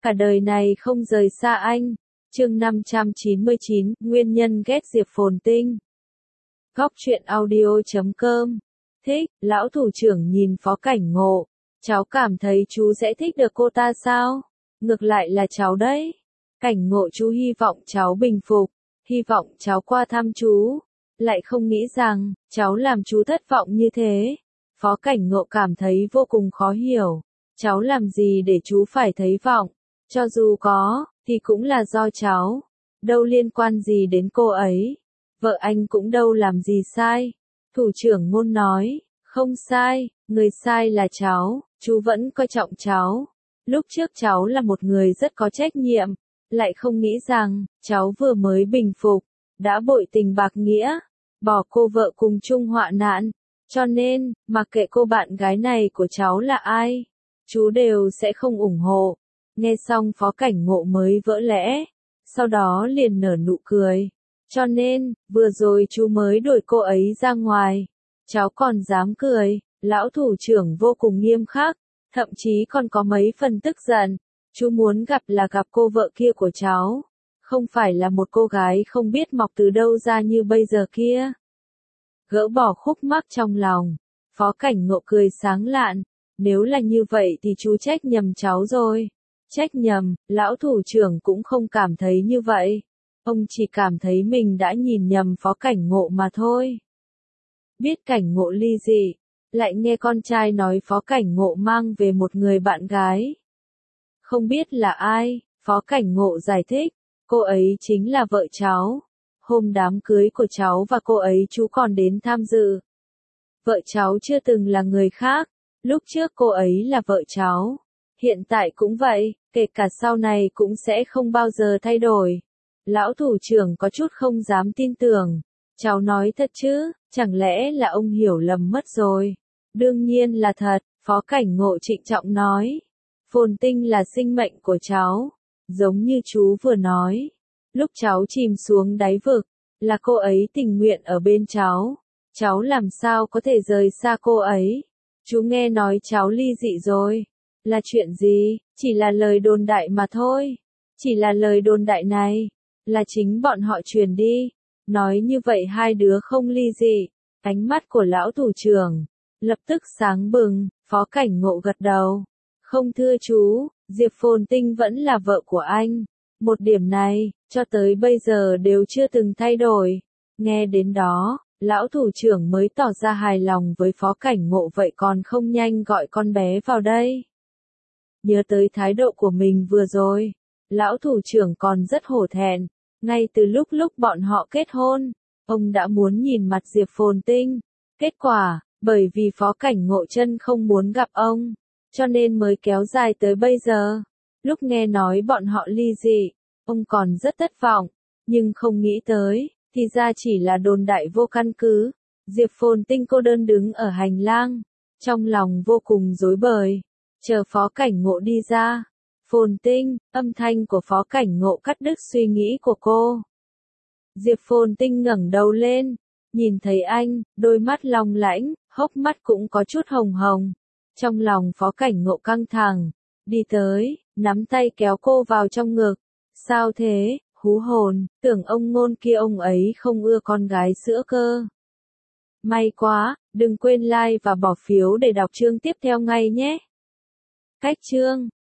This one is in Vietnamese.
cả đời này không rời xa anh. Chương 599, nguyên nhân ghét Diệp Phồn Tinh. Góc truyện audio.com. Thích, lão thủ trưởng nhìn Phó Cảnh Ngộ. Cháu cảm thấy chú sẽ thích được cô ta sao? Ngược lại là cháu đấy. Cảnh Ngộ chú hy vọng cháu bình phục, hy vọng cháu qua thăm chú. Lại không nghĩ rằng, cháu làm chú thất vọng như thế. Phó Cảnh Ngộ cảm thấy vô cùng khó hiểu. Cháu làm gì để chú phải thấy vọng? Cho dù có, thì cũng là do cháu. Đâu liên quan gì đến cô ấy. Vợ anh cũng đâu làm gì sai. Thủ trưởng Ngôn nói, không sai, người sai là cháu, chú vẫn coi trọng cháu. Lúc trước cháu là một người rất có trách nhiệm, lại không nghĩ rằng, cháu vừa mới bình phục, đã bội tình bạc nghĩa, bỏ cô vợ cùng chung họa nạn. Cho nên, mặc kệ cô bạn gái này của cháu là ai, chú đều sẽ không ủng hộ. Nghe xong Phó Cảnh Ngộ mới vỡ lẽ, sau đó liền nở nụ cười. Cho nên, vừa rồi chú mới đuổi cô ấy ra ngoài. Cháu còn dám cười, lão thủ trưởng vô cùng nghiêm khắc, thậm chí còn có mấy phần tức giận. Chú muốn gặp là gặp cô vợ kia của cháu, không phải là một cô gái không biết mọc từ đâu ra như bây giờ kia. Gỡ bỏ khúc mắc trong lòng, Phó Cảnh Ngộ cười sáng lạn. Nếu là như vậy thì chú trách nhầm cháu rồi. Trách nhầm, lão thủ trưởng cũng không cảm thấy như vậy. Ông chỉ cảm thấy mình đã nhìn nhầm Phó Cảnh Ngộ mà thôi. Biết Cảnh Ngộ ly dị, lại nghe con trai nói Phó Cảnh Ngộ mang về một người bạn gái. Không biết là ai, Phó Cảnh Ngộ giải thích, cô ấy chính là vợ cháu. Hôm đám cưới của cháu và cô ấy chú còn đến tham dự. Vợ cháu chưa từng là người khác, lúc trước cô ấy là vợ cháu. Hiện tại cũng vậy, kể cả sau này cũng sẽ không bao giờ thay đổi. Lão thủ trưởng có chút không dám tin tưởng. Cháu nói thật chứ, chẳng lẽ là ông hiểu lầm mất rồi? Đương nhiên là thật, Phó Cảnh Ngộ trịnh trọng nói. Phồn Tinh là sinh mệnh của cháu, giống như chú vừa nói. Lúc cháu chìm xuống đáy vực, là cô ấy tình nguyện ở bên cháu. Cháu làm sao có thể rời xa cô ấy? Chú nghe nói cháu ly dị rồi. Là chuyện gì? Chỉ là lời đồn đại mà thôi. Chỉ là lời đồn đại này, là chính bọn họ truyền đi. Nói như vậy hai đứa không ly dị. Ánh mắt của lão thủ trưởng lập tức sáng bừng. Phó Cảnh Ngộ gật đầu. Không thưa chú, Diệp Phồn Tinh vẫn là vợ của anh. Một điểm này, cho tới bây giờ đều chưa từng thay đổi. Nghe đến đó, lão thủ trưởng mới tỏ ra hài lòng với Phó Cảnh Ngộ, vậy còn không nhanh gọi con bé vào đây. Nhớ tới thái độ của mình vừa rồi, lão thủ trưởng còn rất hổ thẹn. Ngay từ lúc bọn họ kết hôn, ông đã muốn nhìn mặt Diệp Phồn Tinh. Kết quả, bởi vì Phó Cảnh Ngộ chân không muốn gặp ông, cho nên mới kéo dài tới bây giờ. Lúc nghe nói bọn họ ly dị, ông còn rất thất vọng, nhưng không nghĩ tới, thì ra chỉ là đồn đại vô căn cứ. Diệp Phồn Tinh cô đơn đứng ở hành lang, trong lòng vô cùng rối bời, chờ Phó Cảnh Ngộ đi ra. Phồn Tinh, âm thanh của Phó Cảnh Ngộ cắt đứt suy nghĩ của cô. Diệp Phồn Tinh ngẩng đầu lên, nhìn thấy anh, đôi mắt long lãnh, hốc mắt cũng có chút hồng hồng. Trong lòng Phó Cảnh Ngộ căng thẳng, đi tới, nắm tay kéo cô vào trong ngực. Sao thế, hú hồn, tưởng ông Ngôn kia ông ấy không ưa con gái sữa cơ. May quá, đừng quên like và bỏ phiếu để đọc chương tiếp theo ngay nhé. Cách chương